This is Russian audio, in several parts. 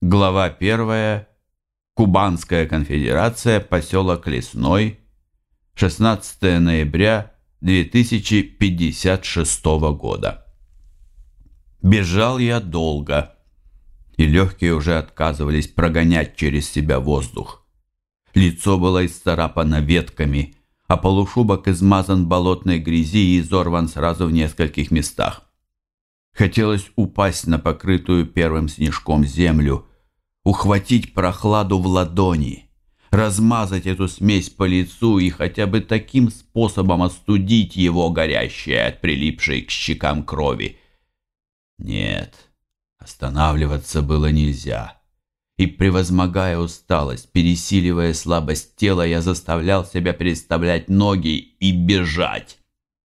Глава 1. Кубанская конфедерация. Поселок Лесной. 16 ноября 2056 года. Бежал я долго, и легкие уже отказывались прогонять через себя воздух. Лицо было исцарапано ветками, а полушубок измазан болотной грязи и изорван сразу в нескольких местах. Хотелось упасть на покрытую первым снежком землю, ухватить прохладу в ладони, размазать эту смесь по лицу и хотя бы таким способом остудить его горящее от прилипшей к щекам крови. Нет, останавливаться было нельзя. И, превозмогая усталость, пересиливая слабость тела, я заставлял себя переставлять ноги и бежать.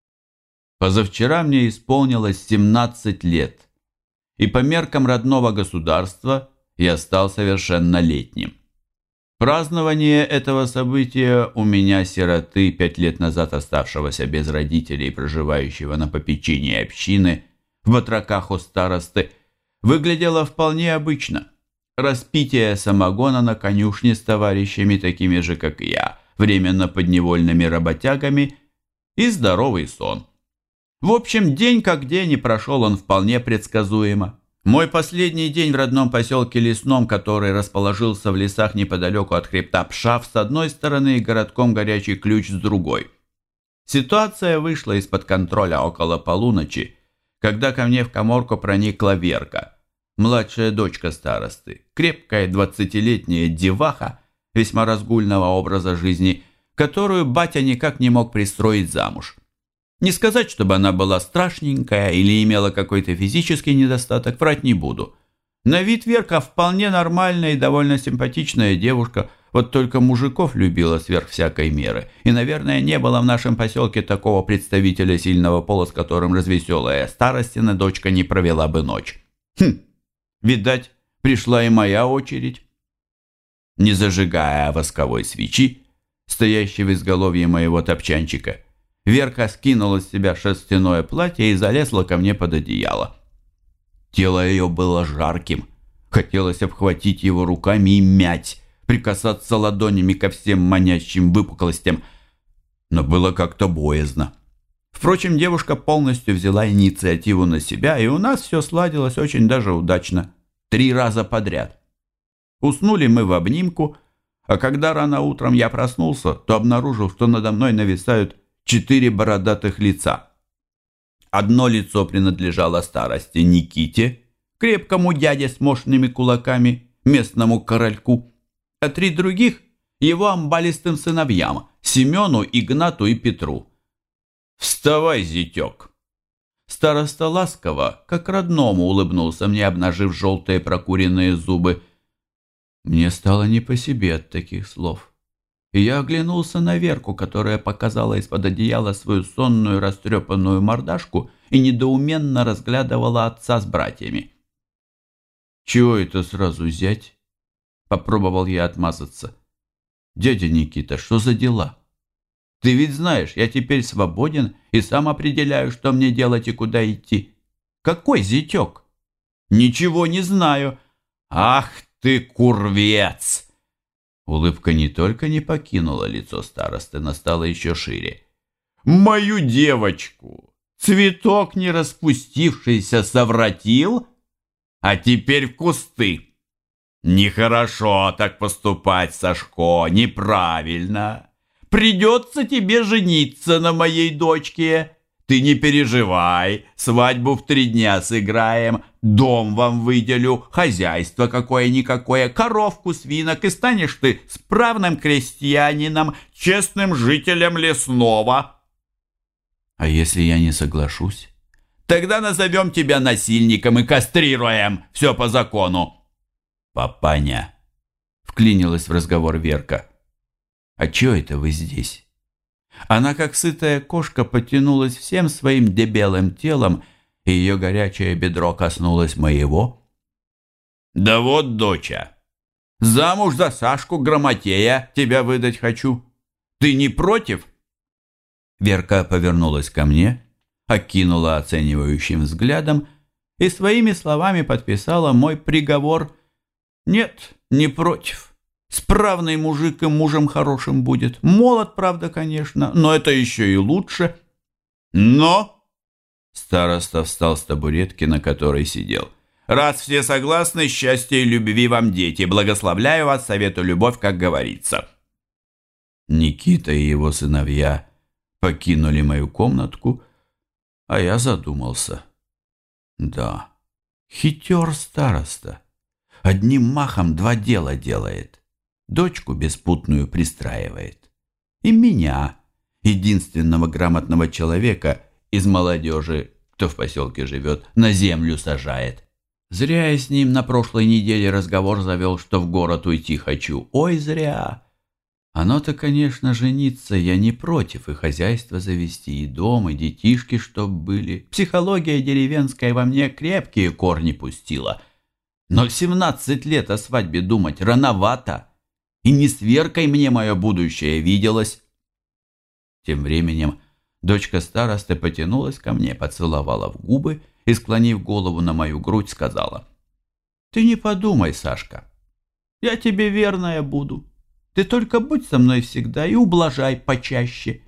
Позавчера мне исполнилось 17 лет, и по меркам родного государства я стал совершеннолетним. Празднование этого события у меня, сироты, 5 лет назад оставшегося без родителей, проживающего на попечении общины, в батраках у старосты, выглядело вполне обычно. Распитие самогона на конюшне с товарищами, такими же, как и я, временно подневольными работягами, и здоровый сон. В общем, день как день, и прошел он вполне предсказуемо. Мой последний день в родном поселке Лесном, который расположился в лесах неподалеку от хребта Пшав с одной стороны и городком Горячий Ключ с другой. Ситуация вышла из-под контроля около полуночи, когда ко мне в каморку проникла Верка, младшая дочка старосты, крепкая 20-летняя деваха весьма разгульного образа жизни, которую батя никак не мог пристроить замуж. Не сказать, чтобы она была страшненькая или имела какой-то физический недостаток, врать не буду. На вид Верка вполне нормальная и довольно симпатичная девушка, вот только мужиков любила сверх всякой меры. И, наверное, не было в нашем поселке такого представителя сильного пола, с которым развеселая старостина дочка не провела бы ночь. Видать, пришла и моя очередь. Не зажигая восковой свечи, стоящей в изголовье моего топчанчика, Верка скинула с себя шерстяное платье и залезла ко мне под одеяло. Тело ее было жарким, хотелось обхватить его руками и мять, прикасаться ладонями ко всем манящим выпуклостям, но было как-то боязно. Впрочем, девушка полностью взяла инициативу на себя, и у нас все сладилось очень даже удачно. 3 раза подряд. Уснули мы в обнимку, а когда рано утром я проснулся, то обнаружил, что надо мной нависают 4 бородатых лица. Одно лицо принадлежало старости Никите, крепкому дяде с мощными кулаками, местному корольку, а 3 других – его амбалистым сыновьям – Семену, Игнату и Петру. «Вставай, зятек!» Староста ласково, как родному, улыбнулся мне, обнажив желтые прокуренные зубы. Мне стало не по себе от таких слов. И я оглянулся на Верку, которая показала из-под одеяла свою сонную растрепанную мордашку и недоуменно разглядывала отца с братьями. «Чего это сразу зять?» — попробовал я отмазаться. «Дядя Никита, что за дела? Ты ведь знаешь, я теперь свободен и сам определяю, что мне делать и куда идти. Какой зятек?» «Ничего не знаю». «Ах ты, курвец!» Улыбка не только не покинула лицо старосты, но стала еще шире. «Мою девочку цветок не распустившийся совратил, а теперь в кусты. Нехорошо так поступать, Сашко, неправильно. Придется тебе жениться на моей дочке. Ты не переживай, свадьбу в 3 дня сыграем, дом вам выделю, хозяйство какое-никакое, коровку, свинок, и станешь ты справным крестьянином, честным жителем Лесного». «А если я не соглашусь?» «Тогда назовем тебя насильником и кастрируем, все по закону». «Папаня», — вклинилась в разговор Верка, — «а чё это вы здесь?» Она, как сытая кошка, потянулась всем своим дебелым телом, и ее горячее бедро коснулось моего. «Да вот, доча, замуж за Сашку Грамотея тебя выдать хочу. Ты не против?» Верка повернулась ко мне, окинула оценивающим взглядом и своими словами подписала мой приговор. Нет, не против. Справный мужик и мужем хорошим будет. Молод, правда, конечно, но это еще и лучше. Но... Староста встал с табуретки, на которой сидел. «Раз все согласны, счастья и любви вам, дети. Благословляю вас, совету любовь, как говорится». Никита и его сыновья покинули мою комнатку, а я задумался. Да, хитер староста. Одним махом два дела делает. Дочку беспутную пристраивает. И меня, единственного грамотного человека из молодежи, кто в поселке живет, на землю сажает. Зря я с ним на прошлой неделе разговор завел, что в город уйти хочу. Ой, зря. Оно-то, конечно, жениться я не против, и хозяйство завести, и дом, и детишки, чтоб были. Психология деревенская во мне крепкие корни пустила. Но в 17 лет о свадьбе думать рановато, и не с Веркой мне мое будущее виделось. Тем временем дочка старосты потянулась ко мне, поцеловала в губы и, склонив голову на мою грудь, сказала: «Ты не подумай, Сашка, я тебе верная буду. Ты только будь со мной всегда и ублажай почаще».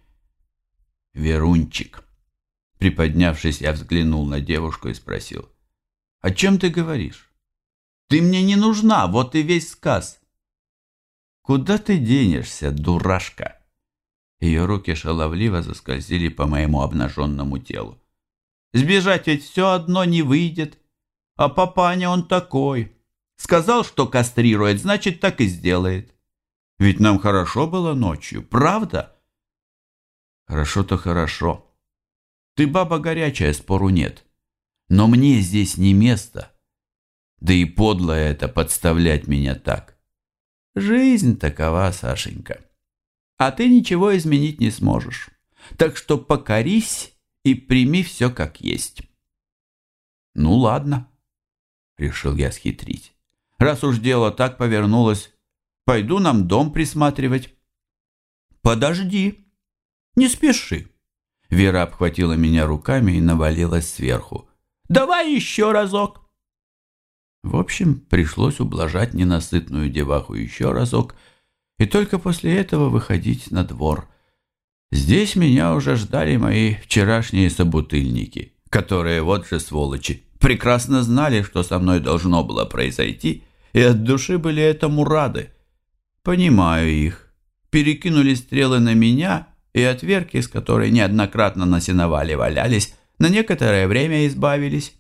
«Верунчик», приподнявшись, я взглянул на девушку и спросил: «О чем ты говоришь? Ты мне не нужна, вот и весь сказ». «Куда ты денешься, дурашка?» Ее руки шаловливо заскользили по моему обнаженному телу. «Сбежать ведь все одно не выйдет. А папаня он такой. Сказал, что кастрирует, значит, так и сделает. Ведь нам хорошо было ночью, правда?» «Хорошо-то хорошо. Ты баба горячая, спору нет. Но мне здесь не место. Да и подло это подставлять меня так. Жизнь такова, Сашенька. А ты ничего изменить не сможешь. Так что покорись и прими все как есть». «Ну ладно», — решил я схитрить. «Раз уж дело так повернулось, пойду нам дом присматривать». «Подожди, не спеши». Вера обхватила меня руками и навалилась сверху. «Давай еще разок». В общем, пришлось ублажать ненасытную деваху еще разок, и только после этого выходить на двор. Здесь меня уже ждали мои вчерашние собутыльники, которые, вот же сволочи, прекрасно знали, что со мной должно было произойти, и от души были этому рады. Понимаю их. Перекинули стрелы на меня, и от Верки, с которой неоднократно на сеновале валялись, на некоторое время избавились.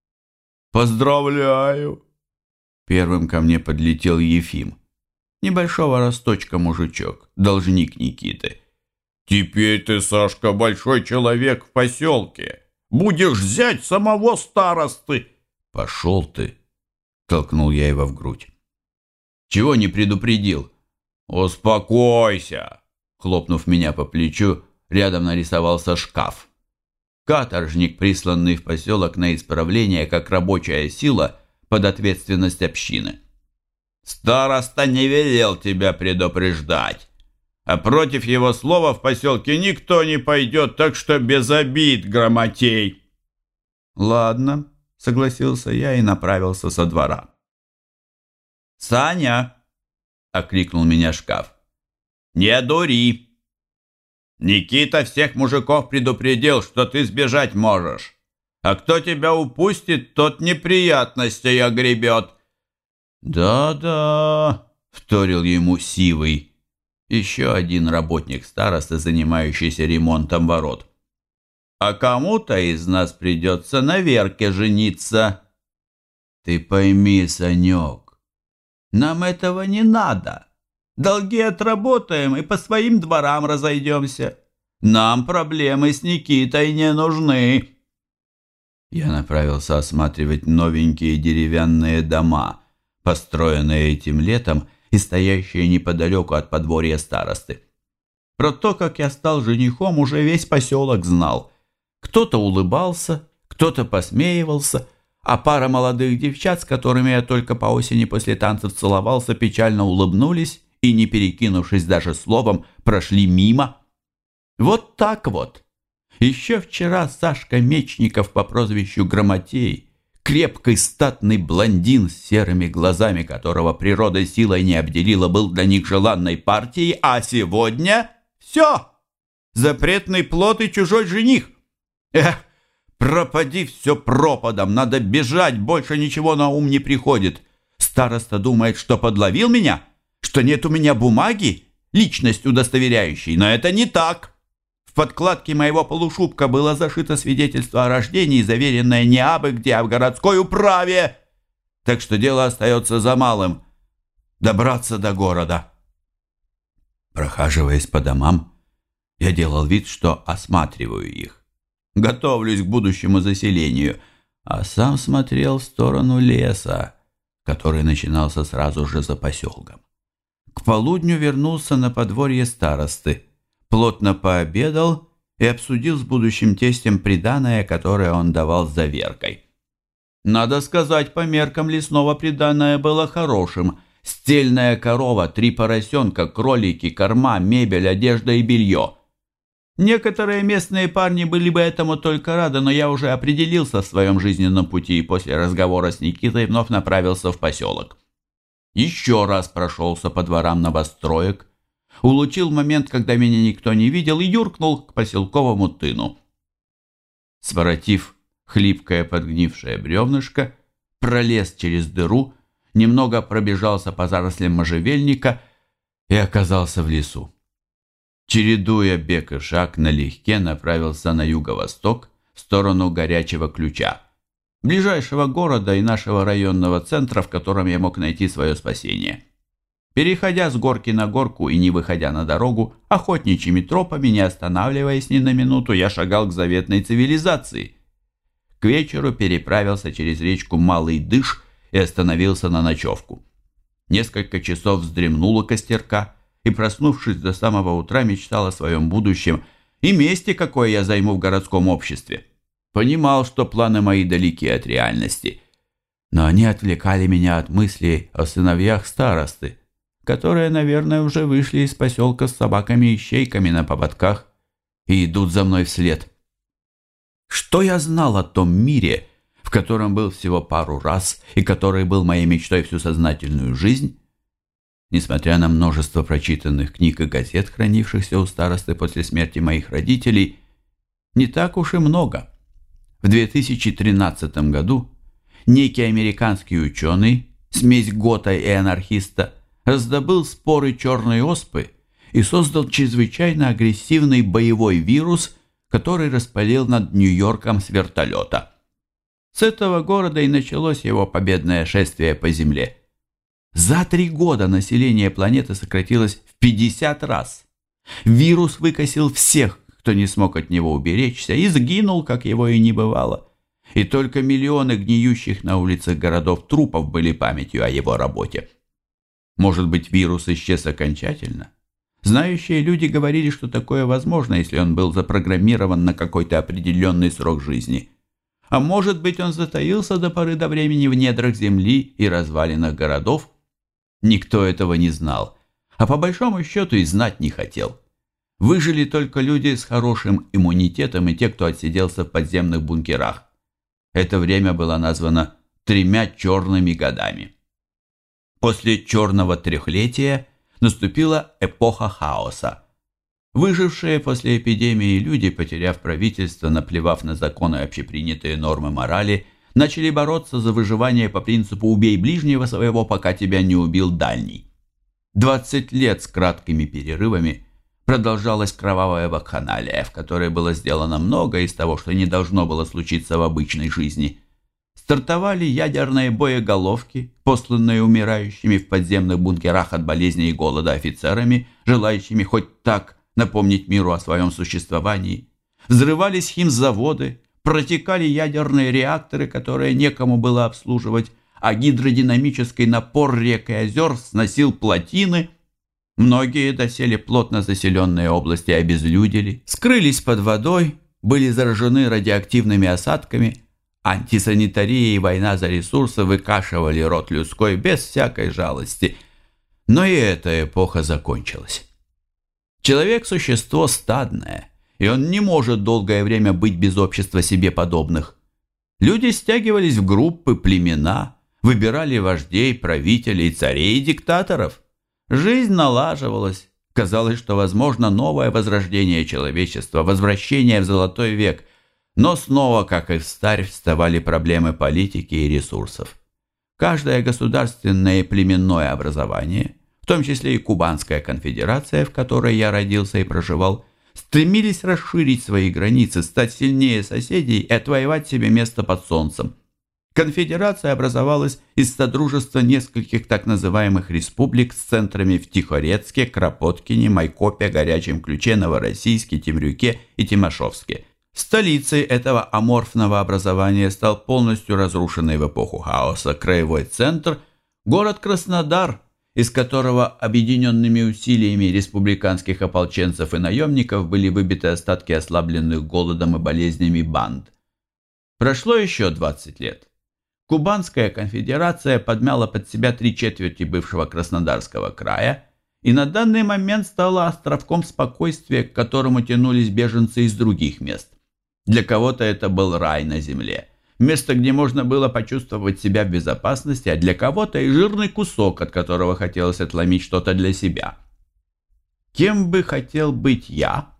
«Поздравляю!» Первым ко мне подлетел Ефим. Небольшого росточка мужичок, должник Никиты. «Теперь ты, Сашка, большой человек в поселке. Будешь взять самого старосты!» «Пошел ты!» — толкнул я его в грудь. «Чего не предупредил?» «Успокойся!» Хлопнув меня по плечу, рядом нарисовался шкаф. Каторжник, присланный в поселок на исправление как рабочая сила под ответственность общины. «Староста не велел тебя предупреждать, а против его слова в поселке никто не пойдет, так что без обид, грамотей». «Ладно», — согласился я и направился со двора. «Саня!» — окликнул меня шкаф. «Не дури! Никита всех мужиков предупредил, что ты сбежать можешь, а кто тебя упустит, тот неприятностей огребет». «Да-да», — вторил ему Сивый, еще один работник старосты, занимающийся ремонтом ворот. «А кому-то из нас придется на Верке жениться». «Ты пойми, Санек, нам этого не надо. Долги отработаем и по своим дворам разойдемся. Нам проблемы с Никитой не нужны». Я направился осматривать новенькие деревянные дома, построенные этим летом и стоящие неподалеку от подворья старосты. Про то, как я стал женихом, уже весь поселок знал. Кто-то улыбался, кто-то посмеивался, а пара молодых девчат, с которыми я только по осени после танцев целовался, печально улыбнулись и, не перекинувшись даже словом, прошли мимо. Вот так вот. Еще вчера Сашка Мечников по прозвищу Грамотей Крепкий статный блондин с серыми глазами, которого природа силой не обделила, был для них желанной партией, а сегодня все! Запретный плод и чужой жених! Эх, пропади все пропадом, надо бежать, больше ничего на ум не приходит. Староста думает, что подловил меня, что нет у меня бумаги, личность удостоверяющей, но это не так. В подкладке моего полушубка было зашито свидетельство о рождении, заверенное не абы где, а в городской управе. Так что дело остается за малым — добраться до города. Прохаживаясь по домам, я делал вид, что осматриваю их. Готовлюсь к будущему заселению, а сам смотрел в сторону леса, который начинался сразу же за поселком. К полудню вернулся на подворье старосты, плотно пообедал и обсудил с будущим тестем приданое, которое он давал за Веркой. Надо сказать, по меркам лесного приданое было хорошим. Стельная корова, 3 поросенка, кролики, корма, мебель, одежда и белье. Некоторые местные парни были бы этому только рады, но я уже определился в своем жизненном пути и после разговора с Никитой вновь направился в поселок. Еще раз прошелся по дворам новостроек, улучил момент, когда меня никто не видел, и юркнул к поселковому тыну. Своротив хлипкое подгнившее бревнышко, пролез через дыру, немного пробежался по зарослям можжевельника и оказался в лесу. Чередуя бег и шаг, налегке направился на юго-восток в сторону Горячего Ключа, ближайшего города и нашего районного центра, в котором я мог найти свое спасение. Переходя с горки на горку и не выходя на дорогу, охотничьими тропами, не останавливаясь ни на минуту, я шагал к заветной цивилизации. К вечеру переправился через речку Малый Дыш и остановился на ночевку. Несколько часов вздремнул у костерка и, проснувшись до самого утра, мечтал о своем будущем и месте, какое я займу в городском обществе. Понимал, что планы мои далеки от реальности, но они отвлекали меня от мыслей о сыновьях старосты, которые, наверное, уже вышли из поселка с собаками и щейками на поводках и идут за мной вслед. Что я знал о том мире, в котором был всего пару раз и который был моей мечтой всю сознательную жизнь? Несмотря на множество прочитанных книг и газет, хранившихся у старосты после смерти моих родителей, не так уж и много. В 2013 году некий американский ученый, смесь гота и анархиста, раздобыл споры черной оспы и создал чрезвычайно агрессивный боевой вирус, который распалил над Нью-Йорком с вертолета. С этого города и началось его победное шествие по земле. За 3 года население планеты сократилось в 50 раз. Вирус выкосил всех, кто не смог от него уберечься, и сгинул, как его и не бывало. И только миллионы гниющих на улицах городов трупов были памятью о его работе. Может быть, вирус исчез окончательно? Знающие люди говорили, что такое возможно, если он был запрограммирован на какой-то определенный срок жизни. А может быть, он затаился до поры до времени в недрах земли и развалинах городов? Никто этого не знал, а по большому счету и знать не хотел. Выжили только люди с хорошим иммунитетом и те, кто отсиделся в подземных бункерах. Это время было названо 3 черными годами. После черного трехлетия наступила эпоха хаоса. Выжившие после эпидемии люди, потеряв правительство, наплевав на законы и общепринятые нормы морали, начали бороться за выживание по принципу «убей ближнего своего, пока тебя не убил дальний». 20 лет с краткими перерывами продолжалась кровавая вакханалия, в которой было сделано много из того, что не должно было случиться в обычной жизни. Стартовали ядерные боеголовки, посланные умирающими в подземных бункерах от болезней и голода офицерами, желающими хоть так напомнить миру о своем существовании. Взрывались химзаводы, протекали ядерные реакторы, которые некому было обслуживать, а гидродинамический напор рек и озер сносил плотины. Многие доселе плотно заселенные области обезлюдили, скрылись под водой, были заражены радиоактивными осадками. Антисанитария и война за ресурсы выкашивали род людской без всякой жалости. Но и эта эпоха закончилась. Человек – существо стадное, и он не может долгое время быть без общества себе подобных. Люди стягивались в группы, племена, выбирали вождей, правителей, царей и диктаторов. Жизнь налаживалась. Казалось, что возможно новое возрождение человечества, возвращение в золотой век. Но снова, как и встарь, вставали проблемы политики и ресурсов. Каждое государственное и племенное образование, в том числе и Кубанская конфедерация, в которой я родился и проживал, стремились расширить свои границы, стать сильнее соседей и отвоевать себе место под солнцем. Конфедерация образовалась из содружества нескольких так называемых республик с центрами в Тихорецке, Кропоткине, Майкопе, Горячем Ключе, Новороссийске, Темрюке и Тимошевске. Столицей этого аморфного образования стал полностью разрушенный в эпоху хаоса краевой центр, город Краснодар, из которого объединенными усилиями республиканских ополченцев и наемников были выбиты остатки ослабленных голодом и болезнями банд. Прошло еще 20 лет. Кубанская конфедерация подмяла под себя 3/4 бывшего Краснодарского края и на данный момент стала островком спокойствия, к которому тянулись беженцы из других мест. Для кого-то это был рай на земле, место, где можно было почувствовать себя в безопасности, а для кого-то и жирный кусок, от которого хотелось отломить что-то для себя. Кем бы хотел быть я?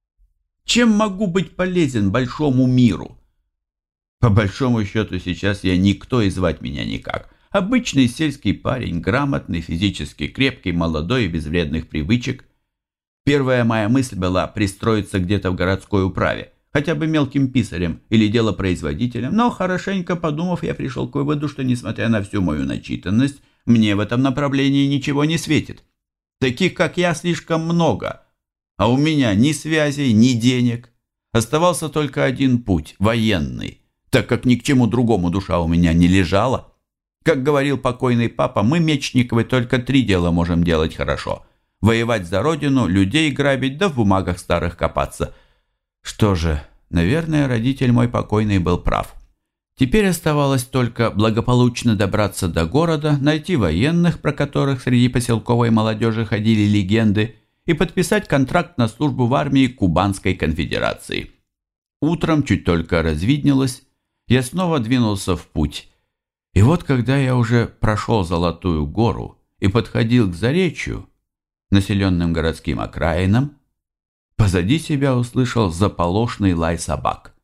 Чем могу быть полезен большому миру? По большому счету сейчас я никто и звать меня никак. Обычный сельский парень, грамотный, физически крепкий, молодой и без вредных привычек. Первая моя мысль была пристроиться где-то в городской управе, хотя бы мелким писарем или делопроизводителем, но, хорошенько подумав, я пришел к выводу, что, несмотря на всю мою начитанность, мне в этом направлении ничего не светит. Таких, как я, слишком много, а у меня ни связей, ни денег. Оставался только один путь – военный, так как ни к чему другому душа у меня не лежала. Как говорил покойный папа, мы, Мечниковы, только 3 дела можем делать хорошо – воевать за родину, людей грабить, да в бумагах старых копаться. Что же, наверное, родитель мой покойный был прав. Теперь оставалось только благополучно добраться до города, найти военных, про которых среди поселковой молодежи ходили легенды, и подписать контракт на службу в армии Кубанской конфедерации. Утром, чуть только развиднелось, я снова двинулся в путь. И вот, когда я уже прошел Золотую гору и подходил к Заречью, населенным городским окраинам, позади себя услышал заполошный лай собак.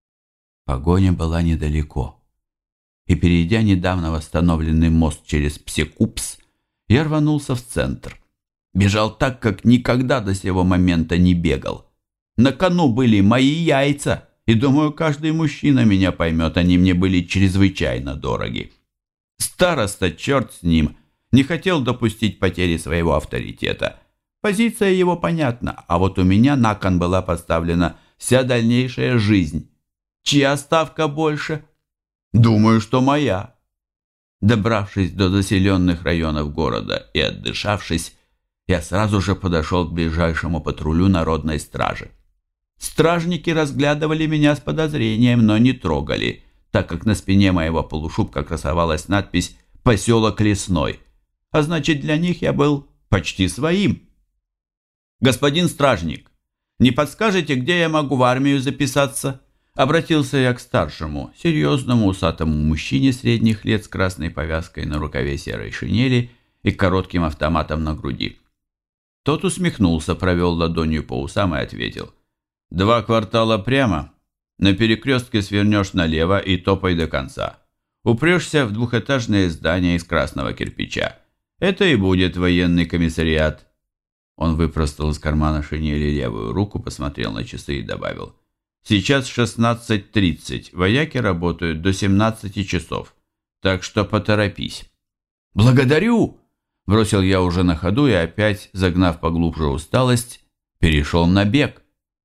Погоня была недалеко, и, перейдя недавно восстановленный мост через Псекупс, я рванулся в центр. Бежал так, как никогда до сего момента не бегал. На кону были мои яйца, и, думаю, каждый мужчина меня поймет, они мне были чрезвычайно дороги. Староста, черт с ним, не хотел допустить потери своего авторитета. Позиция его понятна, а вот у меня на кон была поставлена вся дальнейшая жизнь. Чья ставка больше? Думаю, что моя. Добравшись до заселенных районов города и отдышавшись, я сразу же подошел к ближайшему патрулю народной стражи. Стражники разглядывали меня с подозрением, но не трогали, так как на спине моего полушубка красовалась надпись «Поселок Лесной», а значит, для них я был почти своим. «Господин стражник, не подскажете, где я могу в армию записаться?» Обратился я к старшему, серьезному усатому мужчине средних лет с красной повязкой на рукаве серой шинели и коротким автоматом на груди. Тот усмехнулся, провел ладонью по усам и ответил: 2 квартала прямо, на перекрестке свернешь налево и топай до конца. Упрешься в 2-этажное здание из красного кирпича. Это и будет военный комиссариат». Он выпростал из кармана шинели левую руку, посмотрел на часы и добавил: «Сейчас 16:30, вояки работают до 17 часов, так что поторопись». «Благодарю!» – бросил я уже на ходу и опять, загнав поглубже усталость, перешел на бег.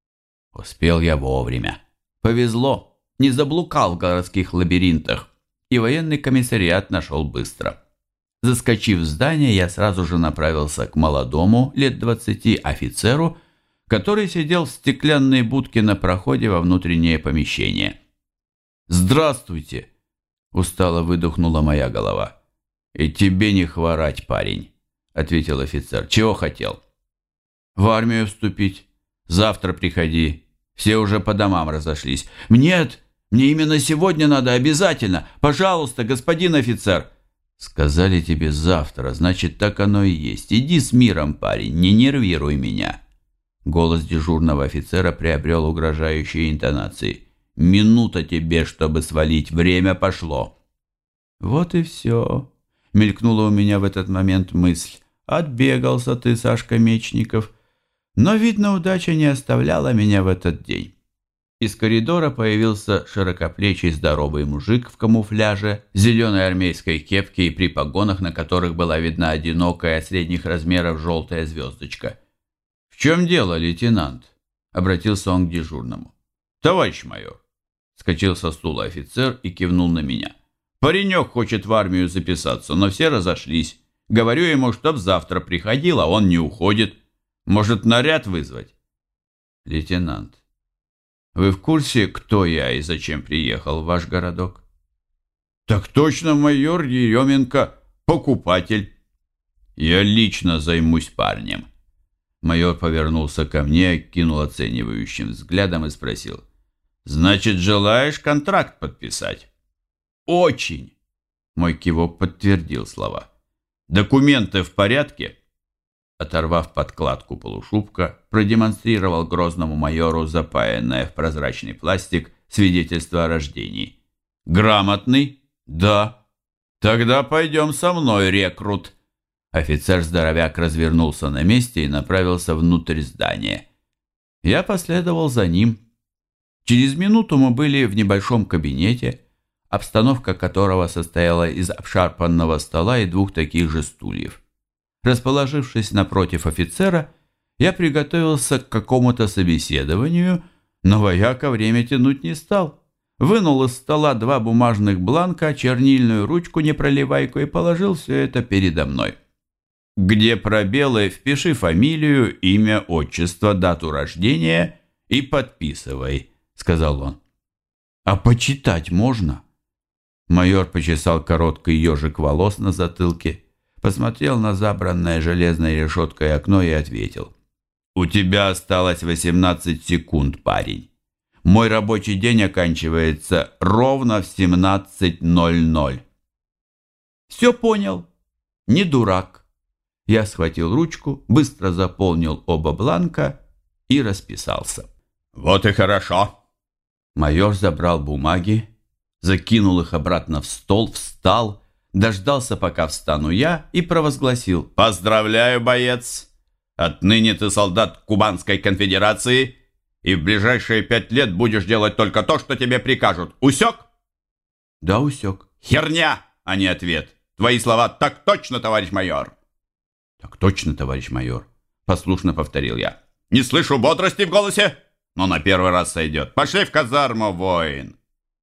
Успел я вовремя. Повезло, не заблукал в городских лабиринтах, и военный комиссариат нашел быстро. Заскочив в здание, я сразу же направился к молодому, лет 20, офицеру, который сидел в стеклянной будке на проходе во внутреннее помещение. «Здравствуйте!» – устало выдохнула моя голова. «И тебе не хворать, парень», – ответил офицер. «Чего хотел?» «В армию вступить. Завтра приходи. Все уже по домам разошлись». «Нет, Мне именно сегодня надо обязательно. Пожалуйста, господин офицер. Сказали тебе завтра, значит, так оно и есть. Иди с миром, парень, не нервируй меня. Голос дежурного офицера приобрел угрожающие интонации. Минута тебе, чтобы свалить, время пошло. Вот и все. Мелькнула у меня в этот момент мысль. Отбегался ты, Сашка Мечников. Но, видно, удача не оставляла меня в этот день. Из коридора появился широкоплечий здоровый мужик в камуфляже, зеленой армейской кепке и при погонах, на которых была видна одинокая средних размеров желтая звездочка. «В чем дело, лейтенант?» — обратился он к дежурному. «Товарищ майор!» — вскочил со стула офицер и кивнул на меня. «Паренек хочет в армию записаться, но все разошлись. Говорю ему, чтоб завтра приходил, а он не уходит. Может, наряд вызвать?» «Лейтенант, вы в курсе, кто я и зачем приехал в ваш городок?» «Так точно, майор Еременко, покупатель». «Я лично займусь парнем». Майор повернулся ко мне, кинул оценивающим взглядом и спросил. «Значит, желаешь контракт подписать?» «Очень!» Мой кивок подтвердил слова. «Документы в порядке?» Оторвав подкладку полушубка, продемонстрировал грозному майору запаянное в прозрачный пластик свидетельство о рождении. «Грамотный?» «Да». «Тогда пойдем со мной, рекрут». Офицер-здоровяк развернулся на месте и направился внутрь здания. Я последовал за ним. Через минуту мы были в небольшом кабинете, обстановка которого состояла из обшарпанного стола и двух таких же стульев. Расположившись напротив офицера, я приготовился к какому-то собеседованию, но вояка время тянуть не стал. Вынул из стола два бумажных бланка, чернильную ручку непроливайку и положил все это передо мной. «Где пробелы, впиши фамилию, имя, отчество, дату рождения и подписывай», — сказал он. «А почитать можно?» Майор почесал короткий ежик волос на затылке, посмотрел на забранное железной решеткой окно и ответил. «У тебя осталось 18 секунд, парень. Мой рабочий день оканчивается ровно в 17:00. «Все понял. Не дурак». Я схватил ручку, быстро заполнил оба бланка и расписался. «Вот и хорошо». Майор забрал бумаги, закинул их обратно в стол, встал, дождался, пока встану я, и провозгласил: «Поздравляю, боец! Отныне ты солдат Кубанской конфедерации, и в ближайшие 5 лет будешь делать только то, что тебе прикажут. Усек?» «Да, усек». «Херня, а не ответ. Твои слова так точно, товарищ майор». «Так точно, товарищ майор», — послушно повторил я. «Не слышу бодрости в голосе, но на первый раз сойдет. Пошли в казарму, воин».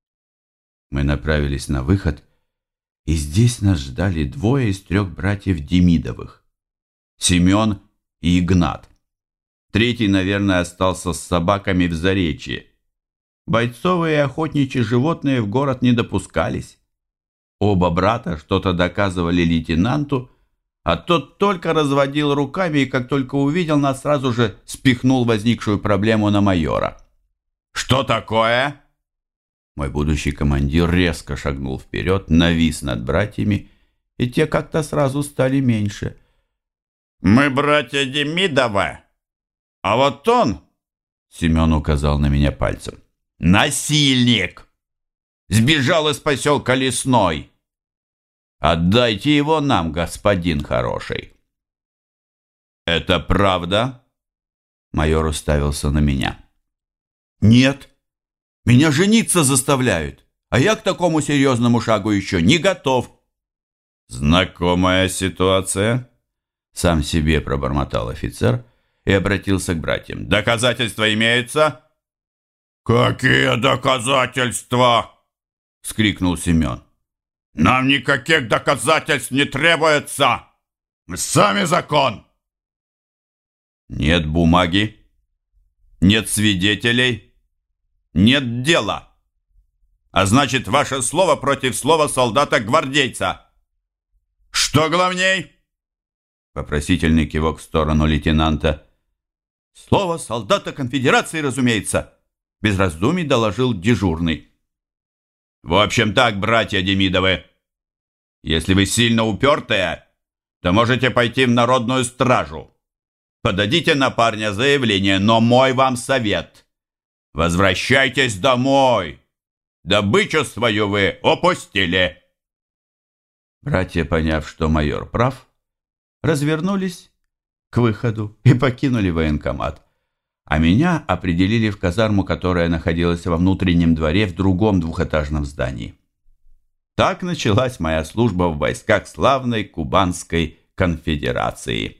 Мы направились на выход, и здесь нас ждали двое из 3 братьев Демидовых. Семен и Игнат. Третий, наверное, остался с собаками в Заречье. Бойцовые и охотничьи животные в город не допускались. Оба брата что-то доказывали лейтенанту, а тот только разводил руками и, как только увидел нас, сразу же спихнул возникшую проблему на майора. «Что такое?» Мой будущий командир резко шагнул вперед, навис над братьями, и те как-то сразу стали меньше. «Мы братья Демидовы, а вот он...» Семен указал на меня пальцем. «Насильник! Сбежал из поселка Лесной! Отдайте его нам, господин хороший!» «Это правда?» Майор уставился на меня. «Нет, меня жениться заставляют, а я к такому серьезному шагу еще не готов». «Знакомая ситуация?» Сам себе пробормотал офицер и обратился к братьям. «Доказательства имеются?» «Какие доказательства?» — вскрикнул Семен. «Нам никаких доказательств не требуется! Мы сами закон!» «Нет бумаги, нет свидетелей, нет дела. А значит, ваше слово против слова солдата-гвардейца. Что главней?» Вопросительный кивок в сторону лейтенанта. «Слово солдата конфедерации, разумеется!» Без раздумий доложил дежурный. В общем так, братья Демидовы, если вы сильно упертые, то можете пойти в народную стражу. Подадите на парня заявление, но мой вам совет. Возвращайтесь домой. Добычу свою вы опустили. Братья, поняв, что майор прав, развернулись к выходу и покинули военкомат, а меня определили в казарму, которая находилась во внутреннем дворе в другом двухэтажном здании. Так началась моя служба в войсках славной Кубанской конфедерации.